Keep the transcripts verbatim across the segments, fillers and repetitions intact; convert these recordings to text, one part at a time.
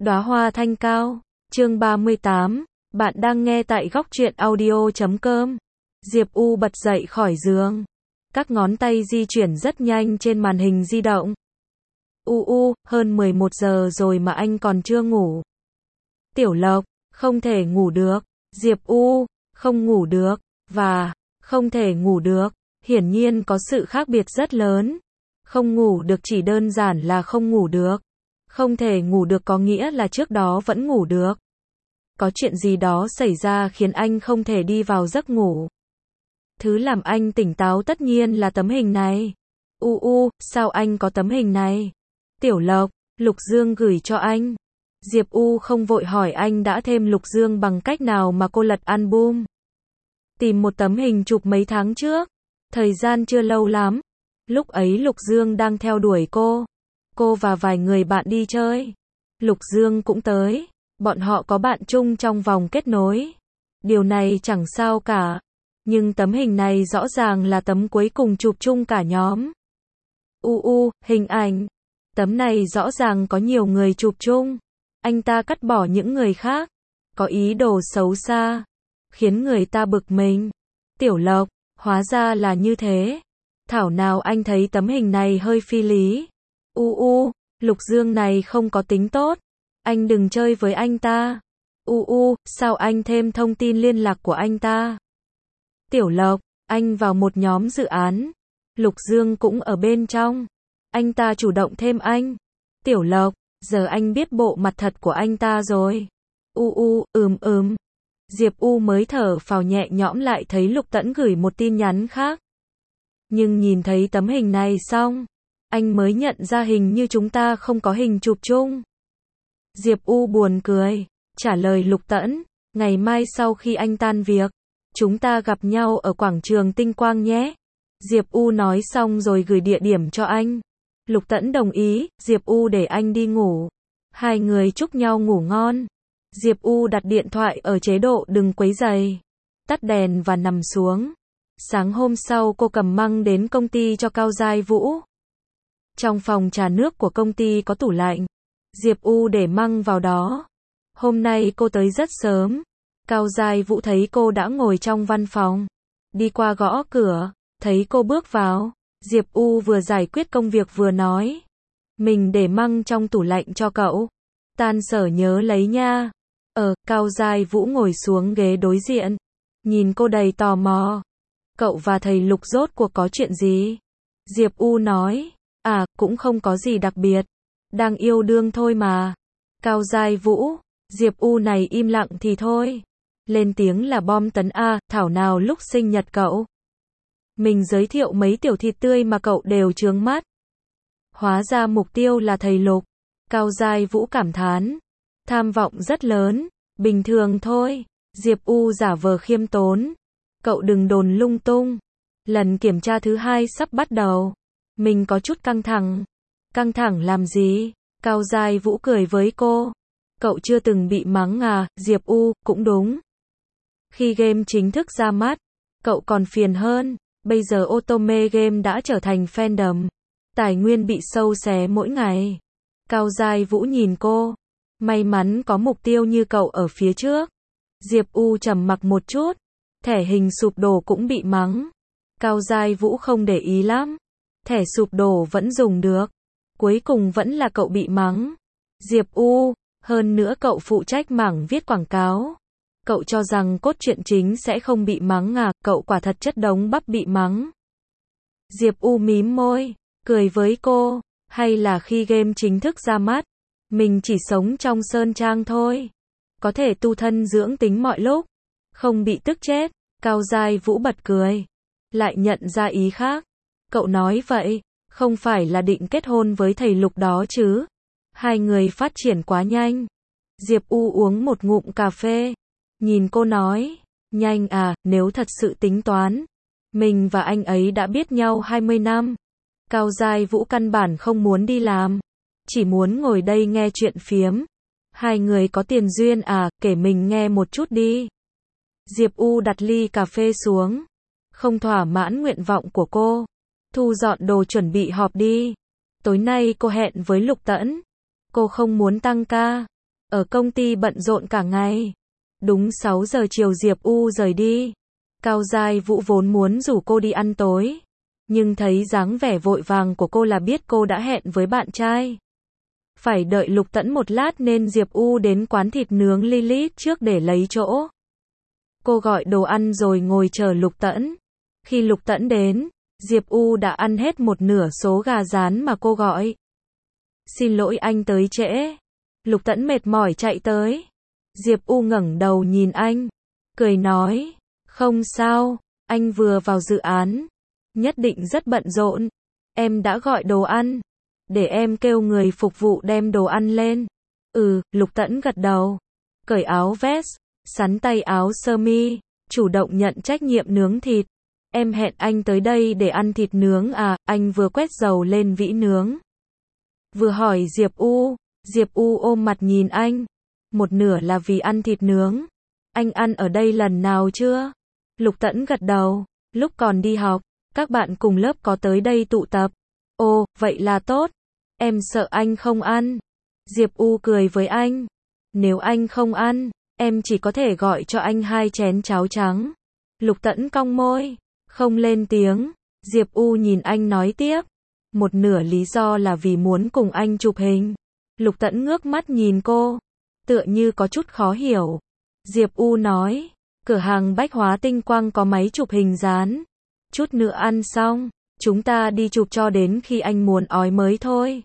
Đóa hoa thanh cao, chương ba mươi tám, bạn đang nghe tại góc truyện audio chấm com. Diệp U bật dậy khỏi giường. Các ngón tay di chuyển rất nhanh trên màn hình di động. U u, hơn mười một giờ rồi mà anh còn chưa ngủ. Tiểu Lộc, không thể ngủ được. Diệp U, không ngủ được, và, không thể ngủ được, hiển nhiên có sự khác biệt rất lớn. Không ngủ được chỉ đơn giản là không ngủ được. Không thể ngủ được có nghĩa là trước đó vẫn ngủ được. Có chuyện gì đó xảy ra khiến anh không thể đi vào giấc ngủ. Thứ làm anh tỉnh táo tất nhiên là tấm hình này. U u, sao anh có tấm hình này? Tiểu Lộc, Lục Dương gửi cho anh. Diệp U không vội hỏi anh đã thêm Lục Dương bằng cách nào mà cô lật album. Tìm một tấm hình chụp mấy tháng trước. Thời gian chưa lâu lắm. Lúc ấy Lục Dương đang theo đuổi cô. Cô và vài người bạn đi chơi. Lục Dương cũng tới. Bọn họ có bạn chung trong vòng kết nối. Điều này chẳng sao cả. Nhưng tấm hình này rõ ràng là tấm cuối cùng chụp chung cả nhóm. U u, hình ảnh. Tấm này rõ ràng có nhiều người chụp chung. Anh ta cắt bỏ những người khác. Có ý đồ xấu xa. Khiến người ta bực mình. Tiểu Lộc, hóa ra là như thế. Thảo nào anh thấy tấm hình này hơi phi lý. U u, Lục Dương này không có tính tốt. Anh đừng chơi với anh ta. U u, sao anh thêm thông tin liên lạc của anh ta? Tiểu Lộc, anh vào một nhóm dự án. Lục Dương cũng ở bên trong. Anh ta chủ động thêm anh. Tiểu Lộc, giờ anh biết bộ mặt thật của anh ta rồi. U u, ừm ừm. Diệp U mới thở phào nhẹ nhõm lại thấy Lục Tẫn gửi một tin nhắn khác. Nhưng nhìn thấy tấm hình này xong, anh mới nhận ra hình như chúng ta không có hình chụp chung. Diệp U buồn cười, trả lời Lục Tẫn, ngày mai sau khi anh tan việc, chúng ta gặp nhau ở quảng trường Tinh Quang nhé. Diệp U nói xong rồi gửi địa điểm cho anh. Lục Tẫn đồng ý, Diệp U để anh đi ngủ. Hai người chúc nhau ngủ ngon. Diệp U đặt điện thoại ở chế độ đừng quấy rầy, tắt đèn và nằm xuống. Sáng hôm sau cô cầm măng đến công ty cho Cao Giai Vũ. Trong phòng trà nước của công ty có tủ lạnh. Diệp U để măng vào đó. Hôm nay cô tới rất sớm. Cao Giai Vũ thấy cô đã ngồi trong văn phòng. Đi qua gõ cửa, thấy cô bước vào. Diệp U vừa giải quyết công việc vừa nói. Mình để măng trong tủ lạnh cho cậu. Tan sở nhớ lấy nha. Ờ, Cao Giai Vũ ngồi xuống ghế đối diện. Nhìn cô đầy tò mò. Cậu và thầy Lục rốt cuộc có chuyện gì? Diệp U nói. À, cũng không có gì đặc biệt. Đang yêu đương thôi mà. Cao Giai Vũ. Diệp U này im lặng thì thôi. Lên tiếng là bom tấn A, thảo nào lúc sinh nhật cậu. Mình giới thiệu mấy tiểu thịt tươi mà cậu đều chướng mắt. Hóa ra mục tiêu là thầy Lục. Cao Giai Vũ cảm thán. Tham vọng rất lớn. Bình thường thôi. Diệp U giả vờ khiêm tốn. Cậu đừng đồn lung tung. Lần kiểm tra thứ hai sắp bắt đầu. Mình có chút căng thẳng. Căng thẳng làm gì? Cao Giai Vũ cười với cô. Cậu chưa từng bị mắng à? Diệp U, cũng đúng. Khi game chính thức ra mắt, cậu còn phiền hơn. Bây giờ Otome Game đã trở thành fandom. Tài nguyên bị sâu xé mỗi ngày. Cao Giai Vũ nhìn cô. May mắn có mục tiêu như cậu ở phía trước. Diệp U trầm mặc một chút. Thẻ hình sụp đổ cũng bị mắng. Cao Giai Vũ không để ý lắm. Thẻ sụp đổ vẫn dùng được. Cuối cùng vẫn là cậu bị mắng. Diệp U, hơn nữa cậu phụ trách mảng viết quảng cáo. Cậu cho rằng cốt truyện chính sẽ không bị mắng à? Cậu quả thật chất đống bắp bị mắng. Diệp U mím môi, cười với cô. Hay là khi game chính thức ra mắt, mình chỉ sống trong sơn trang thôi. Có thể tu thân dưỡng tính mọi lúc. Không bị tức chết. Cao Giai Vũ bật cười. Lại nhận ra ý khác. Cậu nói vậy, không phải là định kết hôn với thầy Lục đó chứ? Hai người phát triển quá nhanh. Diệp U uống một ngụm cà phê. Nhìn cô nói. Nhanh à, nếu thật sự tính toán. Mình và anh ấy đã biết nhau hai mươi năm. Cao Giai Vũ căn bản không muốn đi làm. Chỉ muốn ngồi đây nghe chuyện phiếm. Hai người có tiền duyên à, kể mình nghe một chút đi. Diệp U đặt ly cà phê xuống. Không thỏa mãn nguyện vọng của cô. Thu dọn đồ chuẩn bị họp đi. Tối nay cô hẹn với Lục Tẫn. Cô không muốn tăng ca. Ở công ty bận rộn cả ngày. Đúng sáu giờ chiều Diệp U rời đi. Cao Giai Vũ vốn muốn rủ cô đi ăn tối. Nhưng thấy dáng vẻ vội vàng của cô là biết cô đã hẹn với bạn trai. Phải đợi Lục Tẫn một lát nên Diệp U đến quán thịt nướng Lilith trước để lấy chỗ. Cô gọi đồ ăn rồi ngồi chờ Lục Tẫn. Khi Lục Tẫn đến, Diệp U đã ăn hết một nửa số gà rán mà cô gọi. Xin lỗi anh tới trễ. Lục Tẫn mệt mỏi chạy tới. Diệp U ngẩng đầu nhìn anh, cười nói, không sao, anh vừa vào dự án, nhất định rất bận rộn. Em đã gọi đồ ăn, để em kêu người phục vụ đem đồ ăn lên. Ừ, Lục Tẫn gật đầu, cởi áo vest, sắn tay áo sơ mi, chủ động nhận trách nhiệm nướng thịt. Em hẹn anh tới đây để ăn thịt nướng à, anh vừa quét dầu lên vĩ nướng. Vừa hỏi Diệp U, Diệp U ôm mặt nhìn anh. Một nửa là vì ăn thịt nướng. Anh ăn ở đây lần nào chưa? Lục Tẫn gật đầu, lúc còn đi học, các bạn cùng lớp có tới đây tụ tập. Ồ, vậy là tốt. Em sợ anh không ăn. Diệp U cười với anh. Nếu anh không ăn, em chỉ có thể gọi cho anh hai chén cháo trắng. Lục Tẫn cong môi, không lên tiếng. Diệp U nhìn anh nói tiếp. Một nửa lý do là vì muốn cùng anh chụp hình. Lục Tẫn ngước mắt nhìn cô, tựa như có chút khó hiểu. Diệp U nói, cửa hàng bách hóa tinh quang có máy chụp hình dán. Chút nữa ăn xong, chúng ta đi chụp cho đến khi anh muốn ói mới thôi.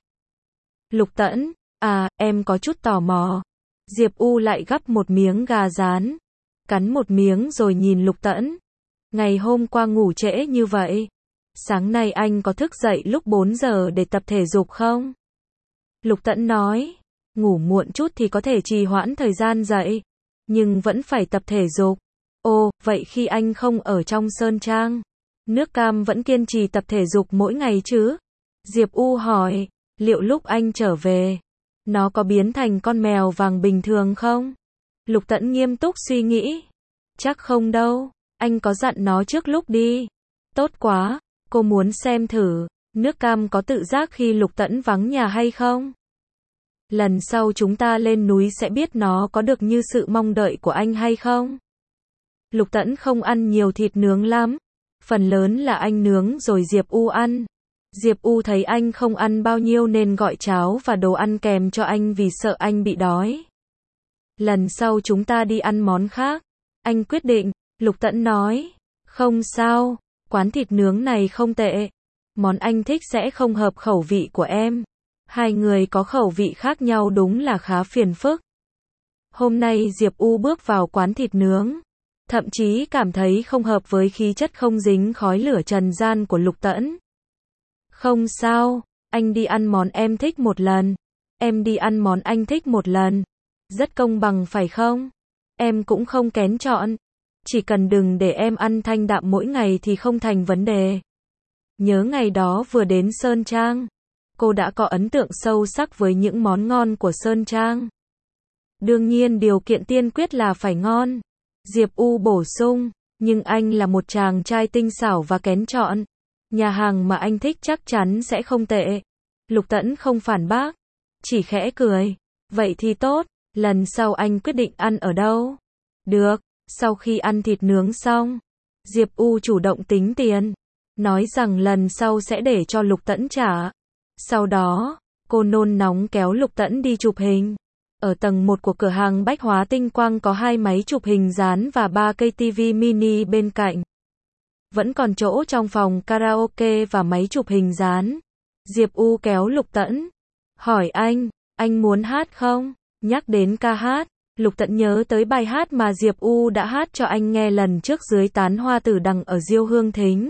Lục Tẫn, à, em có chút tò mò. Diệp U lại gắp một miếng gà rán, cắn một miếng rồi nhìn Lục Tẫn. Ngày hôm qua ngủ trễ như vậy, sáng nay anh có thức dậy lúc bốn giờ để tập thể dục không? Lục Tẫn nói, ngủ muộn chút thì có thể trì hoãn thời gian dậy, nhưng vẫn phải tập thể dục. Ồ, vậy khi anh không ở trong Sơn Trang, Nước Cam vẫn kiên trì tập thể dục mỗi ngày chứ? Diệp U hỏi, liệu lúc anh trở về, nó có biến thành con mèo vàng bình thường không? Lục Tẫn nghiêm túc suy nghĩ. Chắc không đâu, anh có dặn nó trước lúc đi. Tốt quá, cô muốn xem thử, Nước Cam có tự giác khi Lục Tẫn vắng nhà hay không? Lần sau chúng ta lên núi sẽ biết nó có được như sự mong đợi của anh hay không? Lục Tẫn không ăn nhiều thịt nướng lắm. Phần lớn là anh nướng rồi Diệp U ăn. Diệp U thấy anh không ăn bao nhiêu nên gọi cháo và đồ ăn kèm cho anh vì sợ anh bị đói. Lần sau chúng ta đi ăn món khác. Anh quyết định, Lục Tẫn nói. Không sao, quán thịt nướng này không tệ. Món anh thích sẽ không hợp khẩu vị của em. Hai người có khẩu vị khác nhau đúng là khá phiền phức. Hôm nay Diệp U bước vào quán thịt nướng, thậm chí cảm thấy không hợp với khí chất không dính khói lửa trần gian của Lục Tẫn. Không sao, anh đi ăn món em thích một lần, em đi ăn món anh thích một lần. Rất công bằng phải không? Em cũng không kén chọn. Chỉ cần đừng để em ăn thanh đạm mỗi ngày thì không thành vấn đề. Nhớ ngày đó vừa đến Sơn Trang, cô đã có ấn tượng sâu sắc với những món ngon của Sơn Trang. Đương nhiên điều kiện tiên quyết là phải ngon. Diệp U bổ sung, nhưng anh là một chàng trai tinh xảo và kén chọn. Nhà hàng mà anh thích chắc chắn sẽ không tệ. Lục Tẫn không phản bác, chỉ khẽ cười. Vậy thì tốt, lần sau anh quyết định ăn ở đâu? Được, sau khi ăn thịt nướng xong, Diệp U chủ động tính tiền, nói rằng lần sau sẽ để cho Lục Tẫn trả. Sau đó, cô nôn nóng kéo Lục Tẫn đi chụp hình. Ở tầng một của cửa hàng bách hóa tinh quang có hai máy chụp hình dán và ba cây tivi mini bên cạnh. Vẫn còn chỗ trong phòng karaoke và máy chụp hình dán. Diệp U kéo Lục Tẫn, hỏi anh, anh muốn hát không? Nhắc đến ca hát, Lục Tẫn nhớ tới bài hát mà Diệp U đã hát cho anh nghe lần trước dưới tán hoa tử đằng ở Diêu Hương Thính.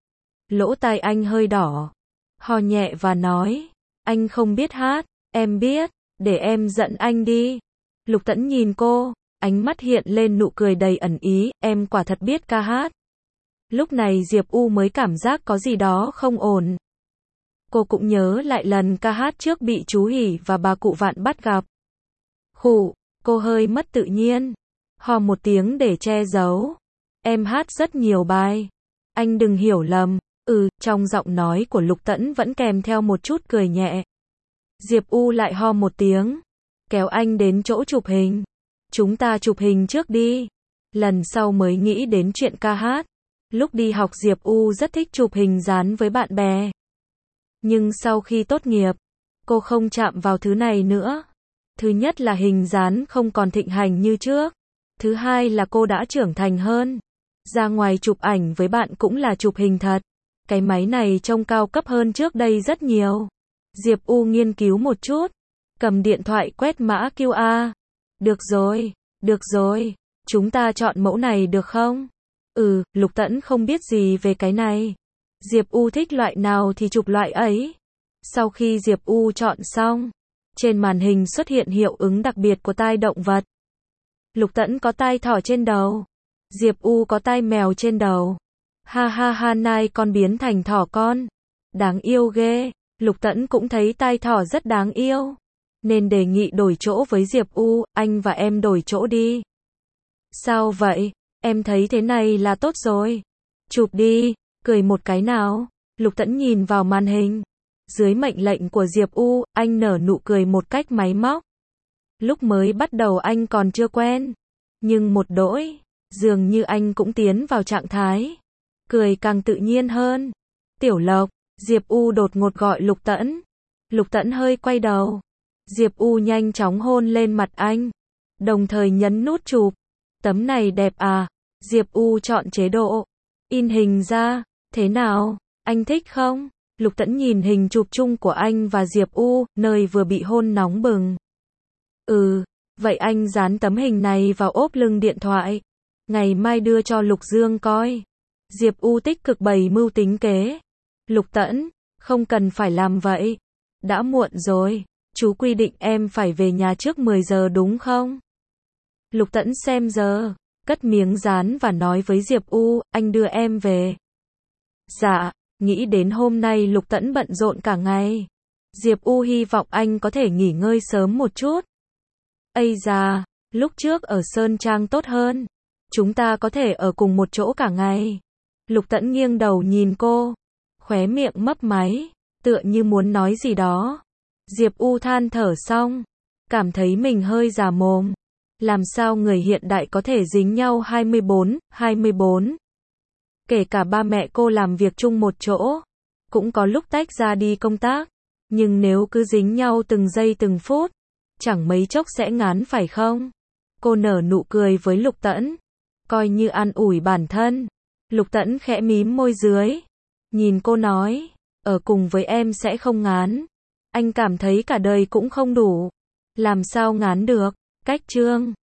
Lỗ tai anh hơi đỏ, hò nhẹ và nói, anh không biết hát, em biết, để em giận anh đi. Lục Tẫn nhìn cô, ánh mắt hiện lên nụ cười đầy ẩn ý, em quả thật biết ca hát. Lúc này Diệp U mới cảm giác có gì đó không ổn. Cô cũng nhớ lại lần ca hát trước bị chú Hỷ và bà cụ Vạn bắt gặp. Khụ, cô hơi mất tự nhiên, hò một tiếng để che giấu. Em hát rất nhiều bài. Anh đừng hiểu lầm. Ừ, trong giọng nói của Lục Tẫn vẫn kèm theo một chút cười nhẹ. Diệp U lại ho một tiếng. kéo anh đến chỗ chụp hình. Chúng ta chụp hình trước đi. Lần sau mới nghĩ đến chuyện ca hát. Lúc đi học Diệp U rất thích chụp hình dán với bạn bè. Nhưng sau khi tốt nghiệp, cô không chạm vào thứ này nữa. Thứ nhất là hình dán không còn thịnh hành như trước. Thứ hai là cô đã trưởng thành hơn. Ra ngoài chụp ảnh với bạn cũng là chụp hình thật. Cái máy này trông cao cấp hơn trước đây rất nhiều. Diệp U nghiên cứu một chút. Cầm điện thoại quét mã quy rờ. Được rồi, được rồi. Chúng ta chọn mẫu này được không? Ừ, Lục Tẫn không biết gì về cái này. Diệp U thích loại nào thì chụp loại ấy. Sau khi Diệp U chọn xong, trên màn hình xuất hiện hiệu ứng đặc biệt của tai động vật. Lục Tẫn có tai thỏ trên đầu. Diệp U có tai mèo trên đầu. Ha ha ha, nai con biến thành thỏ con. Đáng yêu ghê. Lục Tẫn cũng thấy tai thỏ rất đáng yêu. Nên đề nghị đổi chỗ với Diệp U, anh và em đổi chỗ đi. Sao vậy? Em thấy thế này là tốt rồi. Chụp đi, cười một cái nào. Lục Tẫn nhìn vào màn hình. Dưới mệnh lệnh của Diệp U, anh nở nụ cười một cách máy móc. Lúc mới bắt đầu anh còn chưa quen. Nhưng một đỗi, dường như anh cũng tiến vào trạng thái. Cười càng tự nhiên hơn. Tiểu Lộc, Diệp U đột ngột gọi Lục Tẫn. Lục Tẫn hơi quay đầu. Diệp U nhanh chóng hôn lên mặt anh. Đồng thời nhấn nút chụp. Tấm này đẹp à? Diệp U chọn chế độ in hình ra. Thế nào? Anh thích không? Lục Tẫn nhìn hình chụp chung của anh và Diệp U, nơi vừa bị hôn nóng bừng. Ừ, vậy anh dán tấm hình này vào ốp lưng điện thoại. Ngày mai đưa cho Lục Dương coi. Diệp U tích cực bày mưu tính kế. Lục Tẫn, không cần phải làm vậy. Đã muộn rồi. Chú quy định em phải về nhà trước mười giờ đúng không? Lục Tẫn xem giờ, cất miếng dán và nói với Diệp U, anh đưa em về. Dạ, nghĩ đến hôm nay Lục Tẫn bận rộn cả ngày. Diệp U hy vọng anh có thể nghỉ ngơi sớm một chút. Ây da, lúc trước ở Sơn Trang tốt hơn. Chúng ta có thể ở cùng một chỗ cả ngày. Lục Tẫn nghiêng đầu nhìn cô, khóe miệng mấp máy, tựa như muốn nói gì đó. Diệp U than thở xong, cảm thấy mình hơi già mồm. Làm sao người hiện đại có thể dính nhau hai mươi bốn, hai mươi bốn? Kể cả ba mẹ cô làm việc chung một chỗ, cũng có lúc tách ra đi công tác. Nhưng nếu cứ dính nhau từng giây từng phút, chẳng mấy chốc sẽ ngán phải không? Cô nở nụ cười với Lục Tẫn, coi như an ủi bản thân. Lục Tẫn khẽ mím môi dưới, nhìn cô nói, ở cùng với em sẽ không ngán. Anh cảm thấy cả đời cũng không đủ. Làm sao ngán được? Cách chương